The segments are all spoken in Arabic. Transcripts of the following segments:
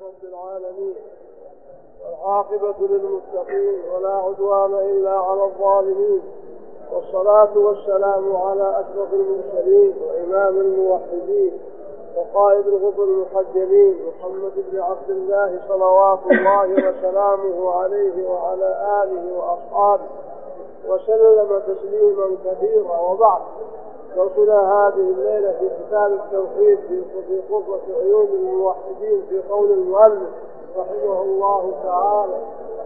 رب العالمين، والعاقبة للمتقين، ولا عدوان إلا على الظالمين، والصلاة والسلام على أشرف المرسلين وإمام الموحدين وقائد الغر المحجلين محمد بن عبد الله صلوات الله وسلامه عليه وعلى آله وأصحابه وسلم تسليما كثيرا. وبعد، درسنا هذه الليلة في كتاب التوحيد في قرة عيون الموحدين في قول المؤلف رحمه الله تعالى: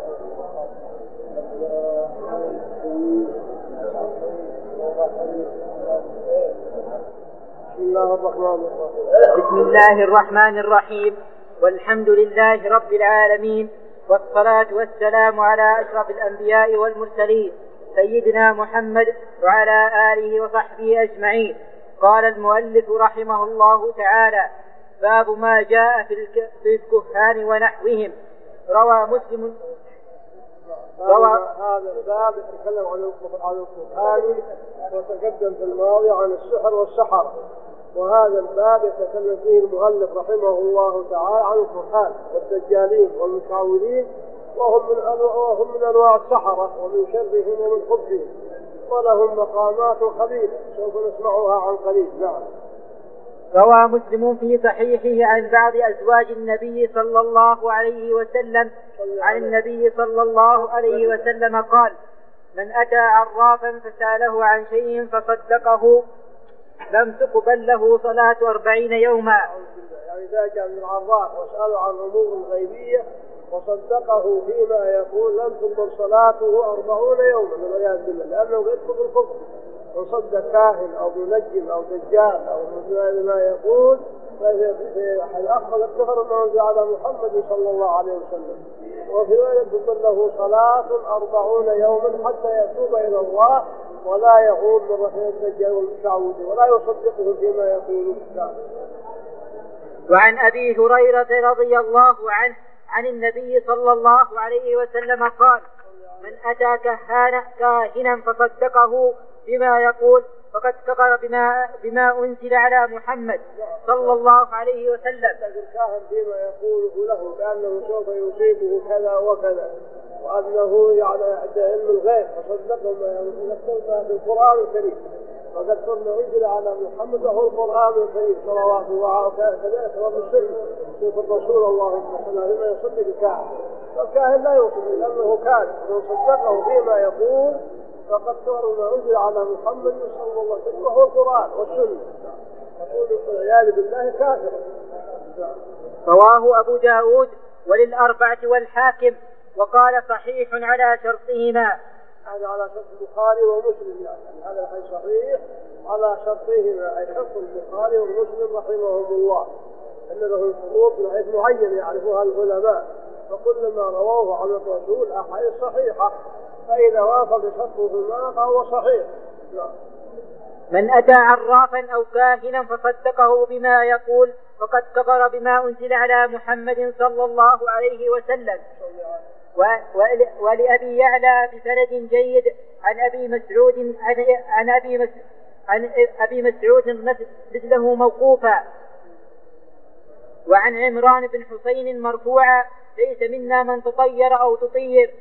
بسم الله الرحمن الرحيم، والحمد لله رب العالمين، والصلاة والسلام على أشرف الأنبياء والمرسلين سيدنا محمد وعلى آله وصحبه أجمعين. قال المؤلف رحمه الله تعالى: باب ما جاء في الكهان ونحوهم. روى مسلم. هذا الباب يتكلم عن الكهان، وتقدم في الماضي عن السحر والسحرة، وهذا الباب يتكلم فيه المؤلف رحمه الله تعالى عن الكهان والدجالين والمشعوذين، وهم من أنواع السحرة ومن شرهم ومن خبثهم، ولهم مقامات خبيثة سوف نسمعها عن قريب. نعم. روى مسلم في صحيحه عن بعض أزواج النبي صلى الله عليه وسلم عن النبي صلى الله عليه وسلم قال: من أتى عرافا فسأله عن شيء فصدقه لم تقبل له صلاة 40 يوما. يعني إذا جاء من العراف وسأله عن أمور غيبية وصدقه فيما يقول لم تقبل صلاته 40 يوما، والعياذ بالله، لأنه يدخل بالكفر. من صدق كاهن أو منجم أو دجال أو ما يقول فأخذ الكفر ما أنزل على محمد صلى الله عليه وسلم، وفي ذلك تقبل له صلاة 40 يوما حتى يتوب إلى الله ولا يعود من رحمة الدجال والمشعوذ ولا يصدقه فيما يقول. وعن أبي هريرة رضي الله عنه عن النبي صلى الله عليه وسلم قال: من أتى كاهنا فصدقه بما يقول فقد كفر بما أنزل على محمد صلى الله عليه وسلم. الكاهن فيما يقوله له بأنه سوف يصيبه كذا وكذا، وأنه يعني علم الغيب، فصدقه ما يقول في القرآن الكريم، وقد كنا أنزل على محمد وهو القرآن الكريم صلوات الله وكذلك وبالسلم شوف الرسول اللهم صل عليه وسلم يصدق الكاهن، فالكاهن لا يصدق لأنه كاذب، من صدقه فيما يقول فقد كفر ما أنزل على محمد صلى الله عليه وسلم وهو القرآن والسنة، يقول والعياذ بالله كافر. رواه أبو داود وللأربعة والحاكم، وقال صحيح على شرطهما. هذا على شرط البخاري ومسلم، يعني هذا الحديث صحيح على شرطهما، أي شرط البخاري ومسلم رحمهم الله، أن لهم شروط معينة يعرفها العلماء، فكلما رواه عن الرسول أحاديث صحيحة، فإذا وافق شرطهما فهو صحيح. من أتى عرافا أو كاهنا فصدقه بما يقول فقد كفر بما أنزل على محمد صلى الله عليه وسلم. ولأبي يعلى بسند جيد عن أبي مسعود مثله موقوفا. وعن عمران بن حسين مرفوعا: ليس منا من تطير أو تطير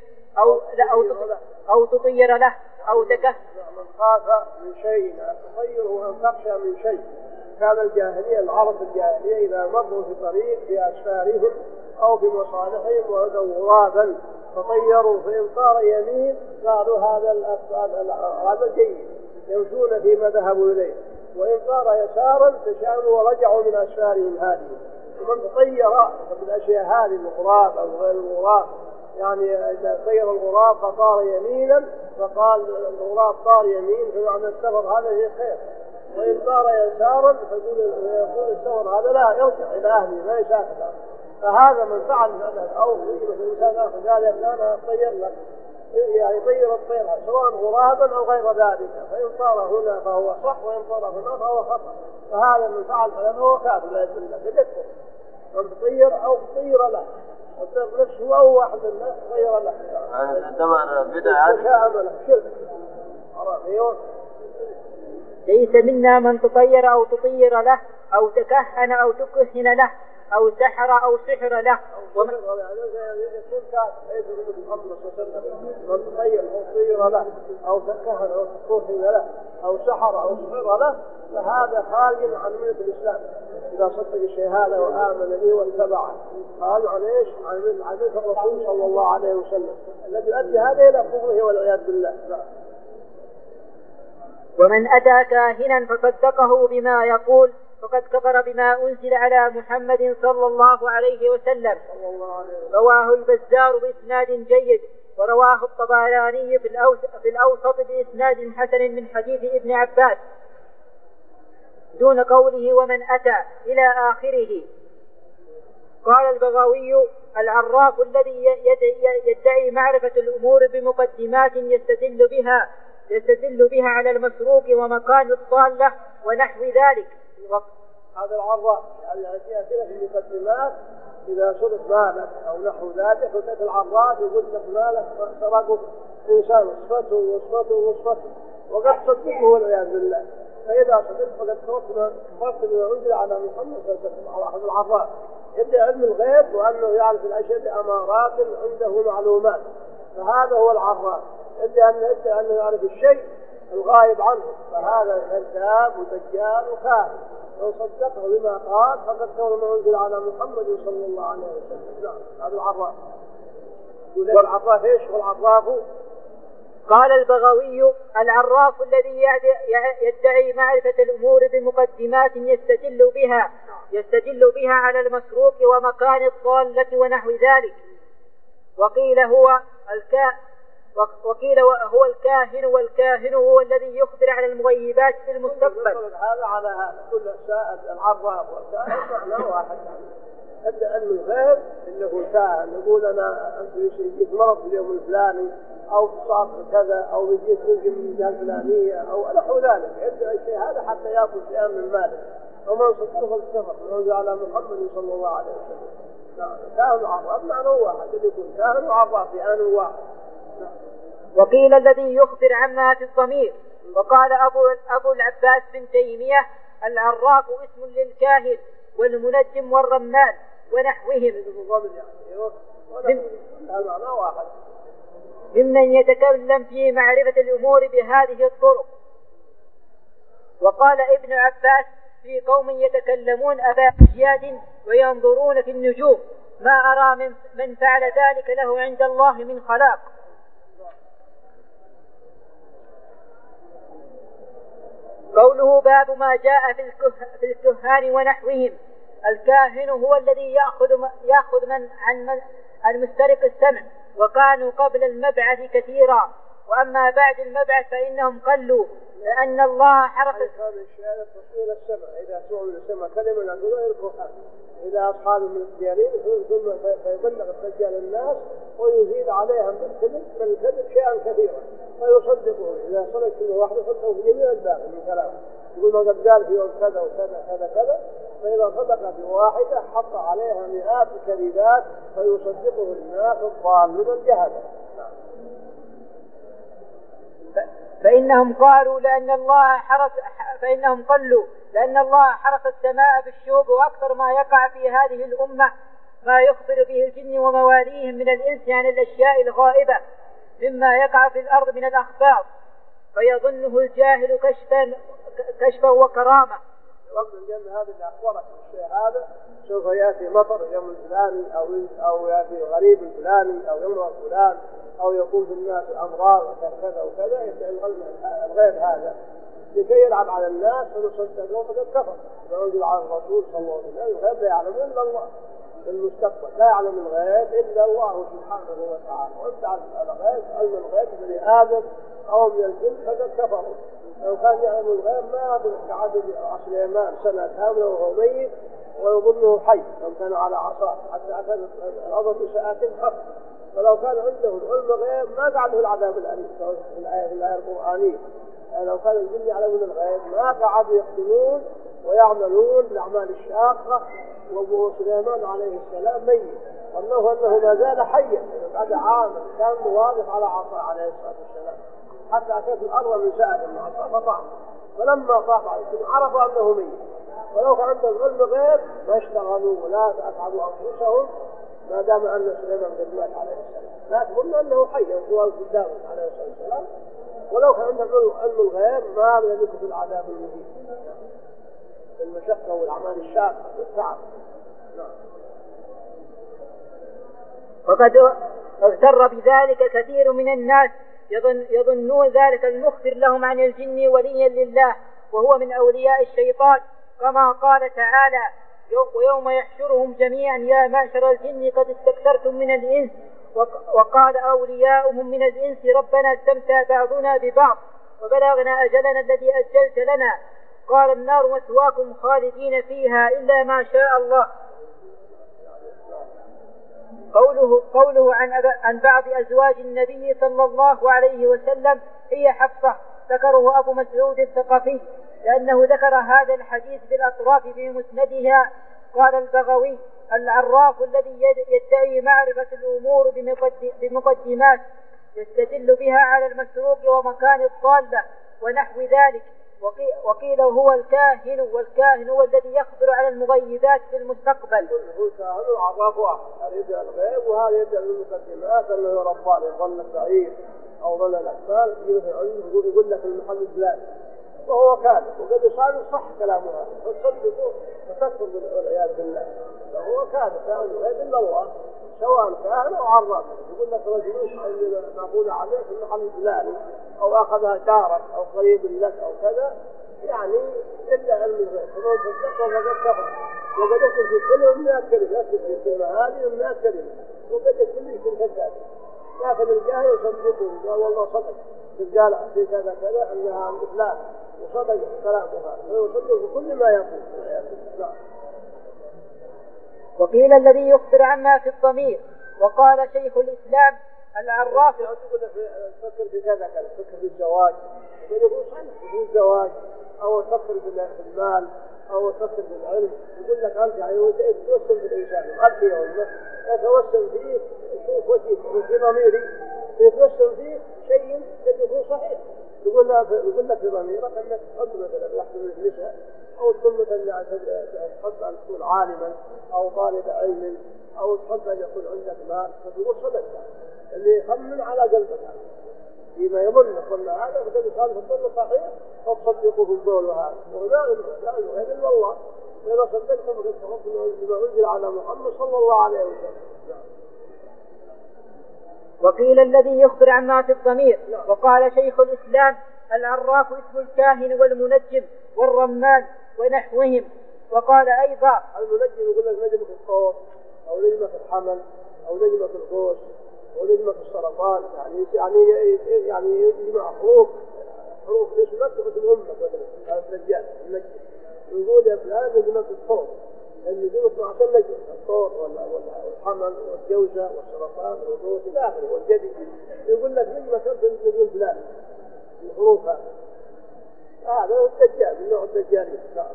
له أو تكه. من خاف من شيء تطيره أن تخشى من شيء. كان الجاهلية، العرب الجاهلية إذا مروا في طريق في أسفارهم أو في مصالحهم وجدوا غرابا فطيروا، فإن صار يمين قالوا هذا جيد، يمشون فيما ذهبوا إليه، وإن صار يسارا تشاموا ورجعوا من أسفارهم هذه. ومن تطير بالأشياء هذه الغراب أو غير الغراب، يعني إذا طير الغراب فصار يمينا فقال الغراب صار يمين، فمعنى السفر هذا هي خير، وإن صار يسارا فيقول السفر هذا لا يرجع إلى أهله ما يسافر. فهذا من فعل هذا أو في الإنسان آخر قال يا فلان أطير لك، يعني طير الطير سواء غرابا أو غير ذلك، فإن صار هنا فهو صح وإن صار هنا فهو خطأ، فهذا من فعل فهو كافر لا يدل له بذكر من تطير أو تطير له، والطير نفسه أو واحد من الناس تطير له، طبعا بدعة وشامل شرك. ليس منا من تطير أو تطير له أو تكهن أو تكهن له أو سحر أو سحر له. يكون كافر حيث يقول محمد صلى الله عليه وسلم من تخيل أو صير له أو كهن أو سحر له أو سحر أو سحر له فهذا خارج عن ملة الإسلام إذا صدق الشيء هذا وآمن به واتبعه. خارج عن إيش؟ عن ملة الرسول صلى الله عليه وسلم الذي يؤدي هذا إلى كفره والعياذ بالله. ومن أتى كاهنا فصدقه بما يقول فقد كفر بما أنزل على محمد صلى الله عليه وسلم. رواه البزار بإسناد جيد، ورواه الطبراني في الأوسط بإسناد حسن من حديث ابن عباس دون قوله ومن أتى إلى آخره. قال البغوي: العراف الذي يدعي معرفة الأمور بمقدمات يستدل بها على المسروق ومكان الضالة ونحو ذلك. هذا العراف يعني يأتي في المقدمات إذا صرف مالك أو نحو ذلك وتأتي العراف يقول لك مالك سرقه إنسان وصفته وقد صدقه والعياذ بالله. فإذا صدق فقد كفرت بما أنزل على محمد صلى الله عليه وسلم. على أحد العراف يبدأ علم الغيب وأنه يعرف الأشياء بأمارات عنده معلومات، فهذا هو العراف. يبدأ أنه يعرف الشيء الغائب عنه، فهذا كذاب ودجال وكاذب. لو صدقه بما قال فقد كفر ما أنزل على محمد صلى الله عليه وسلم. نعم هذا العراف. والعراف ايش؟ والعراف قال البغوي: العراف الذي يدعي معرفة الأمور بمقدمات يستدل بها على المسروق ومكان الضالة ونحو ذلك. وقيل هو الكاهن، والكاهن هو الذي يخبر على المغيبات في المستقبل. هذا على هذا كل سائد العراف والكاهن معناه واحد. يبدأ علم الغيب اللي هو الكاهن يقول أنا أنت يجيك مرض في اليوم الفلاني أو تصاب كذا أو يجيك رزق من الجهة الفلانية أو نحو ذلك. يبدأ الشيء هذا حتى يأكل شيئا من ماله. ومن صدقه الكفر نرجع على محمد صلى الله عليه وسلم. كاهن وعراف معنى واحد، اللي يكون كاهن وعراف في آن واحد. وقيل الذي يخبر عما في الضمير. وقال أبو العباس بن تيمية: العراف اسم للكاهن والمنجم والرمال ونحوهم ممن يتكلم في معرفة الأمور بهذه الطرق. وقال ابن عباس: في قوم يتكلمون أباجياد وينظرون في النجوم ما أرى من فعل ذلك له عند الله من خلاق. قوله: باب ما جاء في الكهان ونحوهم. الكاهن هو الذي يأخذ عن مسترق السمع، وكانوا قبل المبعث كثيرا، وأما بعد المبعث فإنهم قلوا لأن الله حرق تصوير السمع. إذا سمعوا من السمع كلمة نقولها الكهان، إذا أصحاب من الديارين ثم فيبلغ الدجال الناس ويزيد عليهم من الكذب شيئا كثيرا فيصدقه. إذا صدق كل واحد يصدقه في جميع الباقي من كلامه، يقول ما قد قال في يوم كذا وكذا كذا كذا، فإذا صدق في واحدة حط عليها مئات الكذبات فيصدقه الناس الضالين الجهلة. فإنهم قالوا فإنهم قلوا لأن الله حرس السماء بالشوب. وأكثر ما يقع في هذه الأمة ما يخبر به الجن ومواليهم من الإنس عن الأشياء الغائبة مما يقع في الأرض من الأخبار، فيظنه الجاهل كشفا وكرامة. هذا اللي أخبرك الشيء هذا سوف يأتي مطر يوم الفلاني أو يأتي غريب الفلاني أو يمرض فلان أو يكون في الناس الأمراض كذا وكذا. الغيب هذا لكي يلعب على الناس فنصدقه فقد كفر. نعوذ على الرسول صلى الله عليه وسلم: الغيب لا يعلم إلا الله. في المستقبل لا يعلم الغيب إلا الله سبحانه وتعالى. وأنت علم الغيب علم الغيب من آدم أو من الجن فقد كفروا. لو كان يعلم الغيب ما أظن كعدد سليمان سنة كاملة وهو ميت ويظنه حي لو كان على عصاه حتى أكد الأرض ساعات حق. فلو كان عنده العلم غيب ما قعده العذاب الأليم في الآية القرآنية. يعني لو كان الجن يعلمون الغيب ما قعدوا يخدمون ويعملون الأعمال الشاقة. وأبو سليمان عليه السلام ميت، أنه ما زال حيا بعد عام كان واقف على عصاه عليه الصلاة والسلام حتى أتت الأرض من ساعة من عصاه فطعم. فلما طاف عليه عرفوا أنه ميت ولو كان عندهم علم غيب ما اشتغلوا ولا أتعبوا أنفسهم ما دام أن سليمان قد مات عليه السلام، لكن قلنا أنه حي سواء قدام عليه الصلاة والسلام، ولو كان عندهم علم الغيب ما بلدك في العذاب المهين المشقة والأعمال الشاقة والتعب. وقد اغتر بذلك كثير من الناس يظنون ذلك المخبر لهم عن الجن وليا لله وهو من أولياء الشيطان، كما قال تعالى: ويوم يحشرهم جميعا يا معشر الجن قد استكثرتم من الإنس، وقال أولياؤهم من الإنس ربنا استمتع بعضنا ببعض وبلغنا أجلنا الذي أجلت لنا، قال النار مثواكم خالدين فيها إلا ما شاء الله. قوله عن بعض أزواج النبي صلى الله عليه وسلم هي حفصة ذكره أبو مسعود الثقفي، لأنه ذكر هذا الحديث بالأطراف في مسندها. قال البغوي: العراف الذي يدعي معرفة الأمور بمقدمات يستدل بها على المسروق ومكان الضالة ونحو ذلك. وقيل هو الكاهن، والكاهن هو الذي يخبر على المغيبات في المستقبل. هو الكاهن العراف واحد، هذا يدعي الغيب وهذا يدعي المقدمات أنه ربان يظن البعير أو ظن الأحمال، يقول لك المحل الفلاني وهو كاذب، وقد يصير صح كلامه هذا فتصدقوا وتكفر والعياذ بالله، فهو كاذب لا يغيب إلا الله سواء كاهن أو عراف. يقول لك رجل معقول عليه في المحل الفلاني أو أخذها جارك أو قريب لك أو كذا، يعني إلا علم الغيب، فمن صدقه فقد كفر. وقد يكون في كلمة من الكلمة، يكتب في الكلمة هذه من الكلمة، وقد يكون في كذاب، لكن الجاهل يصدقه قال والله صدق قال في كذا كذا أنها عند فلان وصدق كلامها، فيصدق بكل ما يقول. وقيل الذي يخبر عما في الضمير. وقال شيخ الإسلام: العراف تفكر في كذا كذا، تفكر في الزواج، يقول صحيح في الزواج، أو تفكر في المال، أو تفكر في العلم، يقول لك أرجع يتوسم في الإنسان أبكي يوم يتوسم فيه، يشوف وجهه في ضميري يتوسم فيه شيء يكون صحيح. يقول لك في ضميرك أنك تحب مثلا لحظة النساء، أو تكون مثلا تحب أن تكون عالما أو طالب علم، أو تحب أن يكون عندك مال، فتقول صدق اللي يخمن على قلبك فيما يظن ظن هذا، فقد يصادف الظن صحيح فتصدقه في القول هذا. ولا الغيب إلا الله، وإذا صدقتم فقد كفرتم بما أنزل على محمد صلى الله عليه وسلم. وقيل الذي يخبر عما في الضمير. وقال شيخ الإسلام: العراف اسم الكاهن والمنجم والرمان ونحوهم. وقال أيضا: المنجم يقول لك نجم في الصوت أو نجمة في الحمل أو نجمة في الغوص أو نجمة في السرطان، يعني يجمع حروف اسمك واسم أمك مثلا. هذا الدجال المنجم يقول يا فلان نجمة في الصوت، النجوم 12 نجم، الصوت والحمل والجوزة والسرطان والغوص إلى آخره والجدي، يقول لك نجمة في نجم فلان الحروف هذا هو الدجال من نوع الدجالين.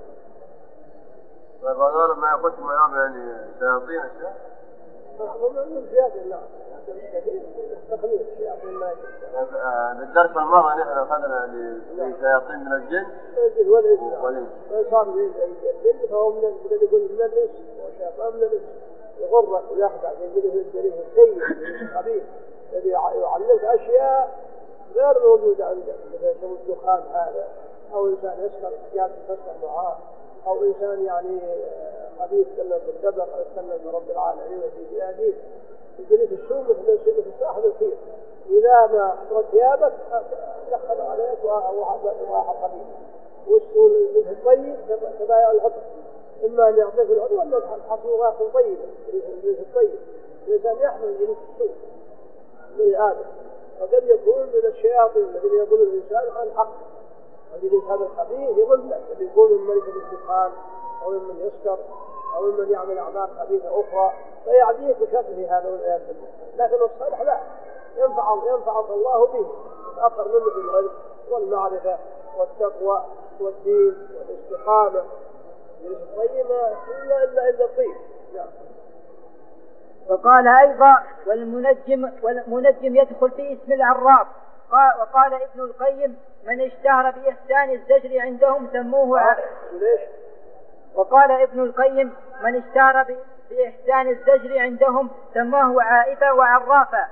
طيب هذول ما يخش معهم يعني شياطين الشيء؟ من شياطين نعم، تخليل الشياطين ما بالدرس الماضي نحن أخذنا لشياطين من الجن والإنس، فصار الجن فهو من يقول من الإنس والشيطان من الإنس، يغرك ويخدع يجده الجريح السيء الخبيث الذي يعلمك أشياء غير موجودة عندك، مثل يسمى الدخان هذا، أو إنسان يسكر جالس تسكر معاه، أو إنسان يعني خبيث يتكلم بالقدر أو يتكلم برب العالمين وفي جهاده، يجلس السوء مثل الساحب الخير، إذا ما أحضرت ثيابك يدخل عليك واحد خبيث، والسوء الطيب كبايع العطر، إما أن يعطيك العطر ولا الحصول غاق طيب الجلس الطيب، الإنسان يحضر جلس السوء من آدم، وقد يكون من الشياطين الذين يضل الإنسان عن حق، وجلس هذا الخبيث يضل لك، قد يكون من ملك الدخان أو من يسكر أو من يعمل أعمال خبيثة أخرى فيعديك بشكله هذا والعياذ بالله. لكن الصالح لا، ينفعك الله به، أكثر منه في العلم والمعرفة والتقوى والدين والاستقامة، جلس الطيب إلا الطيب. نعم. وقال أيضا: والمنجم يدخل في اسم العراف. وقال ابن القيم: من اشتهر بإحسان الزجر عندهم سموه وقال ابن القيم من اشتهر بإحسان الزجر عندهم سماه عائفا وعرافا.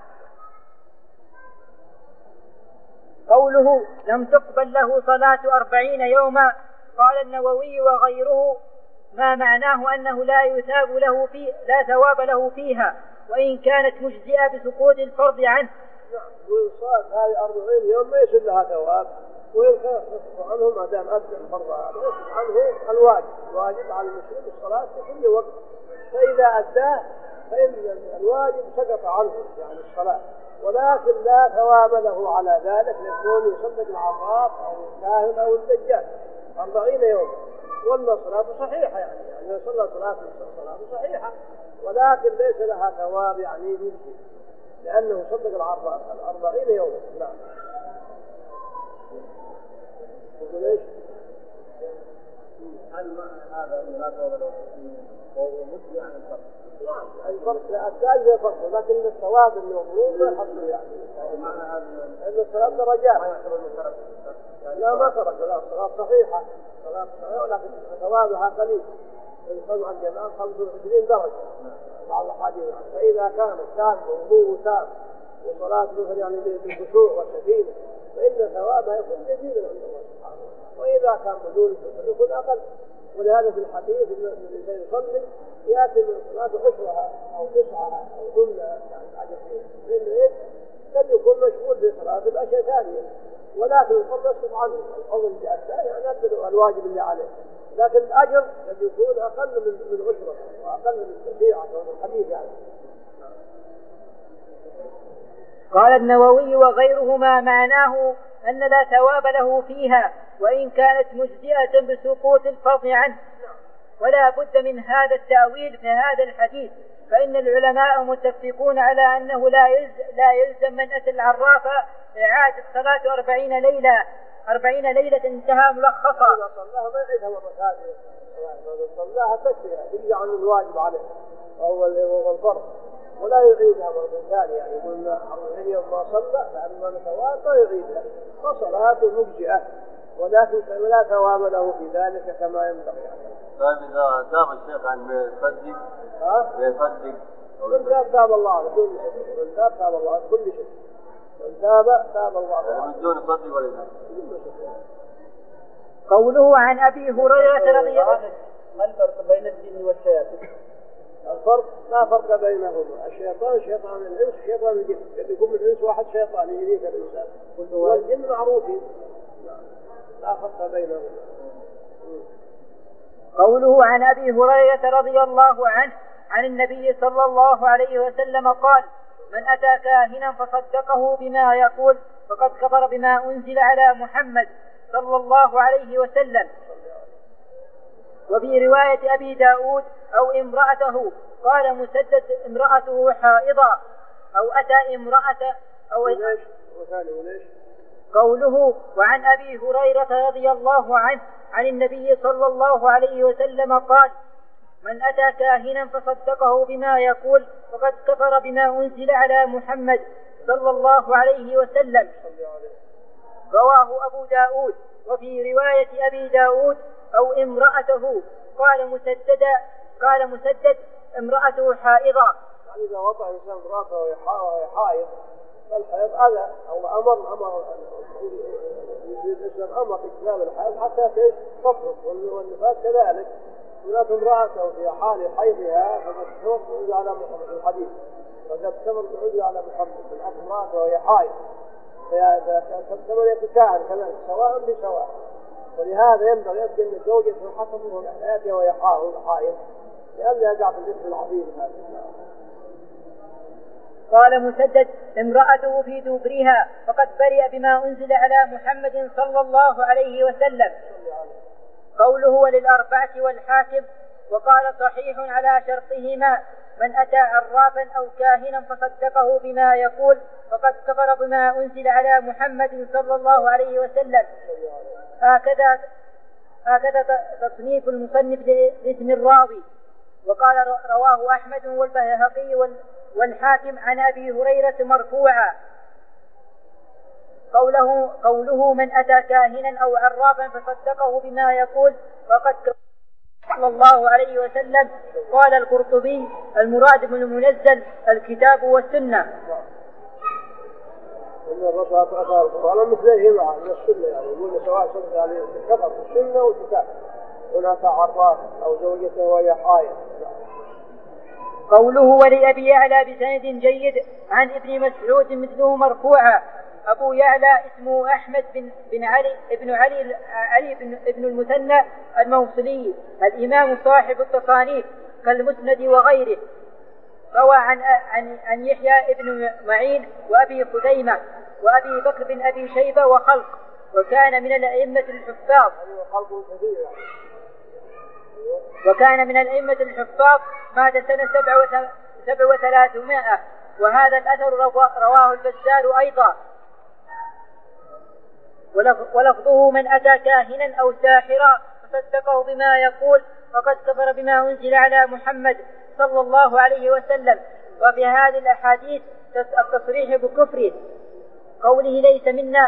قوله لم تقبل له صلاة 40 يوما، قال النووي وغيره ما معناه أنه لا ثواب له فيها وإن كانت مجزئة بسقوط الفرض عنه. والصلاة هذه 40 يوم ما يصير لها ثواب، وإن كان يسقط عنه ما دام أدى الفرض يسقط عنه الواجب على المسلم الصلاة في كل وقت، فإذا أداه فإن الواجب سقط عنه يعني الصلاة، ولكن لا ثواب له على ذلك ليكون يصدق العراف أو الكاهن أو الدجال 40 يوم. والصلاة صحيحة يعني صلى صلاة صحيحة، ولكن ليس لها ثواب يعني مجزي لأنه صدق العراف 40 يوم. نعم. تقول ايش؟ هل هذا لا ثواب له وهو مجزي عن الفرق؟ نعم الفرق الأجزاء زي فرق، لكن الثواب المفروض لا يحصل يعني. معنى هذا أن الصلاة درجات. ما يعتبر من ترك. لا ما ترك، لا الصلاة صحيحة، الصلاة صحيحة لكن ثوابها قليل. الصلاة عن جماعة 25 درجة بعض الأحاديث. فإذا كان وضوء تام وصلاة مثل يعني بالخشوع والسكينة فإن ثوابها يكون جزيلا عند الله سبحانه. وإذا كان بدون يكون أقل. ولهذا في الحديث ان الانسان يصلي ياتي من الصلاه عشرها او تسعها او ثمنها يعني عجبين، لانه ايش؟ قد يكون مشغول في صلاه الاشياء ثانيه، ولكن الفضل يسقط عنه، الفضل اللي اداه يعني ادى الواجب اللي عليه، لكن الاجر قد يكون اقل من عشرها واقل من التشريع او الحديث يعني. قال النووي وغيره ما معناه أن لا ثواب له فيها وإن كانت مجزئة بسقوط الفرض عنه. ولا بد من هذا التأويل في هذا الحديث، فإن العلماء متفقون على أنه لا يلزم من أتى العرافة إعادة صلاة 40 ليلة انتهى ملخصا. إذا صلاها ما يعيدها مرة ثانية، صلاها تكفي يجي عن الواجب عليه وهو الفرض، ولا يعيدها مرة ثانية. يعني يقولنا 40 يوم ما صلى فأما الثواب ما يعيدها، فصلاته مجزئة ولكن لا ثواب له في ذلك كما ينبغي. طيب إذا تاب الشيخ عن يصدق من تاب الله على كل شيء، من تاب الله على كل شيء، من تاب الله على من دون يصدق ولا يصدق. قوله عن أبي هريرة رضي الله عنه. ما الفرق بين الجن والشياطين؟ الفرق لا فرق بينهما، الشيطان شيطان الإنس شيطان الجن، قد يكون من الإنس واحد شيطان يجيك الإنسان، والجن معروفين لا فرق بينهما. قوله عن أبي هريرة رضي الله عنه عن النبي صلى الله عليه وسلم قال: من أتى كاهنا فصدقه بما يقول فقد كفر بما أنزل على محمد صلى الله عليه وسلم. وفي رواية أبي داود أو امرأته، قال مسدد امرأته حائضة أو أتى امرأة أو قوله وعن أبي هريرة رضي الله عنه عن النبي صلى الله عليه وسلم قال: من أتى كاهنا فصدقه بما يقول فقد كفر بما أنزل على محمد صلى الله عليه وسلم. رواه أبو داود. وفي رواية أبي داود أو امرأته، قال مسدد امرأته حائضة. يعني إذا وضع إنسان امرأته وهي حائض فالحائض أذى أو أمر الإسلام أمر إكمال الحائض حتى تطهر، والنفاس كذلك. هناك امرأته في حال حيضها فقد تكفر على محمد الحديث، فقد تكفر على محمد من امرأته وهي حائض، كما يتكاهن كذلك سواء بسواء. ولهذا ينبغي أن الزوج يكون حسب حياته وهي حائض لئلا يقع في الإثم العظيم هذا. قال مسدد امرأته في دبرها فقد برئ بما أنزل على محمد صلى الله عليه وسلم. قوله وللأربعة والحاكم. وقال صحيح على شرطهما: من أتى عرافا أو كاهنا فصدقه بما يقول فقد كفر بما أنزل على محمد صلى الله عليه وسلم. هكذا تصنيف المصنف لاسم الراوي. وقال رواه أحمد والبيهقي والحاكم عن أبي هريرة مرفوعا. قوله من أتى كاهنا أو عرافا فصدقه بما يقول فقد صلى الله عليه وسلم. قال القرطبي: المراد من المنزل الكتاب والسنة. إن الرسول أثار القرآن مثلهما من السنة، يعني يقول سواء صدق عليه كفر السنة والكتاب، هناك عراف أو زوجته وهي حائض. قوله: ولأبي يعلى بسند جيد عن ابن مسعود مثله مرفوعا. أبو يعلى اسمه أحمد بن علي بن المثنى الموصلي، الإمام صاحب التصانيف كالمسند وغيره. روى عن يحيى بن معين وأبي خزيمة وأبي بكر بن أبي شيبة وخلق، وكان من الأئمة الحفاظ مات سنة 3700. وهذا الأثر رواه البزار أيضا. ولفظه: من أتى كاهنا أو ساحرا فصدقه بما يقول فقد كفر بما أنزل على محمد صلى الله عليه وسلم. وفي هذه الأحاديث التصريح بكفره، قوله: ليس منا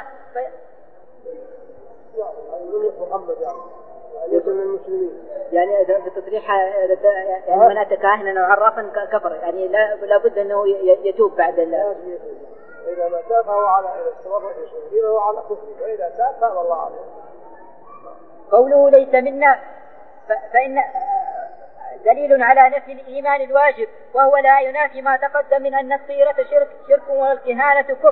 محمد ليس من المسلمين. يعني في التصريح يعني من أتى كاهنا أو عرافا كفر، يعني لا بد أنه يتوب بعد الله. إذا ما تاب فهو على استمر في سنته فهو على كفره، وإذا تاب تاب الله عليه. قوله: ليس منا فإن دليل على نفي الإيمان الواجب، وهو لا ينافي ما تقدم من أن الطيرة شرك والكهانة كفر.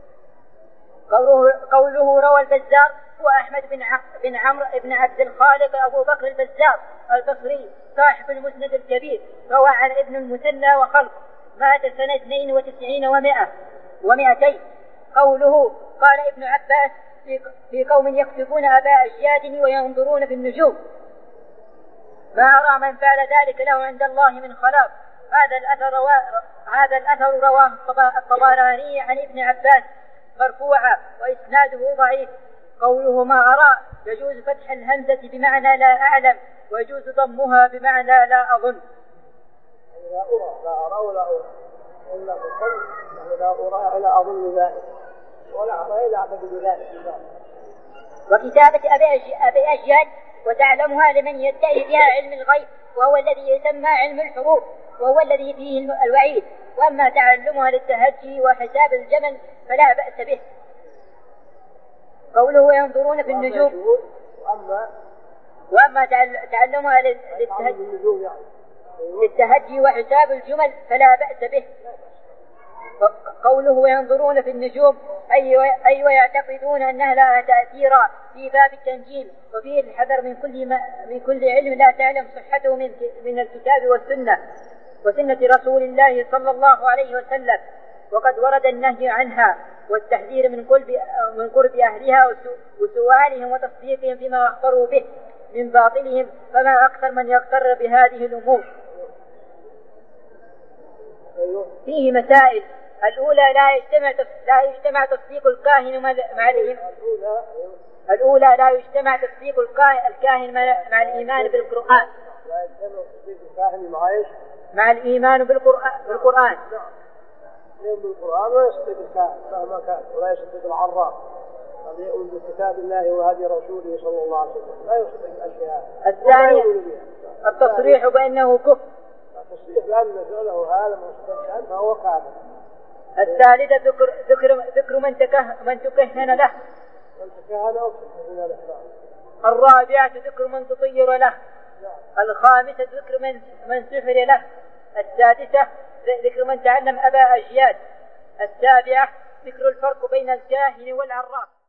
قوله: روى البزار وأحمد بن عمرو بن عبد الخالق أبو بكر البزار البصري صاحب المسند الكبير، روى عن ابن المثنى وخلق، مات سنة 92 و200. قوله: قال ابن عباس في قوم يكتبون آباء أجيادهم وينظرون في النجوم، ما أرى من فعل ذلك له عند الله من خلاق. هذا الأثر رواه الطبراني عن ابن عباس مرفوعا وإسناده ضعيف. قوله: ما أرى يجوز فتح الهمزة بمعنى لا أعلم، ويجوز ضمها بمعنى لا أظن. لا أرى ولا أرى إلا بالقلب، لا أرى ولا أظن ذلك ولا أرى إلا أعتقد ذلك. وكتابة أبي أجياد وتعلمها لمن يدعي بها علم الغيب، وهو الذي يسمى علم الحروف، وهو الذي فيه الوعيد. وأما تعلمها للتهجي وحساب الجمل فلا بأس به. قوله: ينظرون في النجوم، وأما تعلمها للتهجي وحساب الجمل فلا بأس به. قوله: ينظرون في النجوم أي ويعتقدون أنها لها تأثيرا في باب التنجيم، وفيه الحذر من كل علم لا تعلم صحته من الكتاب والسنة وسنة رسول الله صلى الله عليه وسلم. وقد ورد النهي عنها والتحذير من قرب أهلها وسؤالهم وتصديقهم فيما أخبروا به من باطلهم، فما أكثر من يغتر بهذه الأمور. فيه مسائل: الأولى: لا يجتمع تصديق الكاهن مع الإيمان بالقرآن. لا يجتمع تصديق الكاهن مع الإيمان بالقرآن. بالقرآن ويصدق الكاهن مهما كان، ولا يصدق العراف الذي يؤمن بكتاب الله وهدي رسوله صلى الله عليه وسلم، لا يصدق الأشياء. الثانية: التصريح بأنه كفر. التصريح بأن فعله هذا مصدق عنه فهو كافر. الثالثة: ذكر من تكهن له. الرابعة: ذكر من تطير له. الخامسة: ذكر من سحر له. السادسة: ذكر من تعلم أباء أجياد. السابعة: ذكر الفرق بين الكاهن والعراف.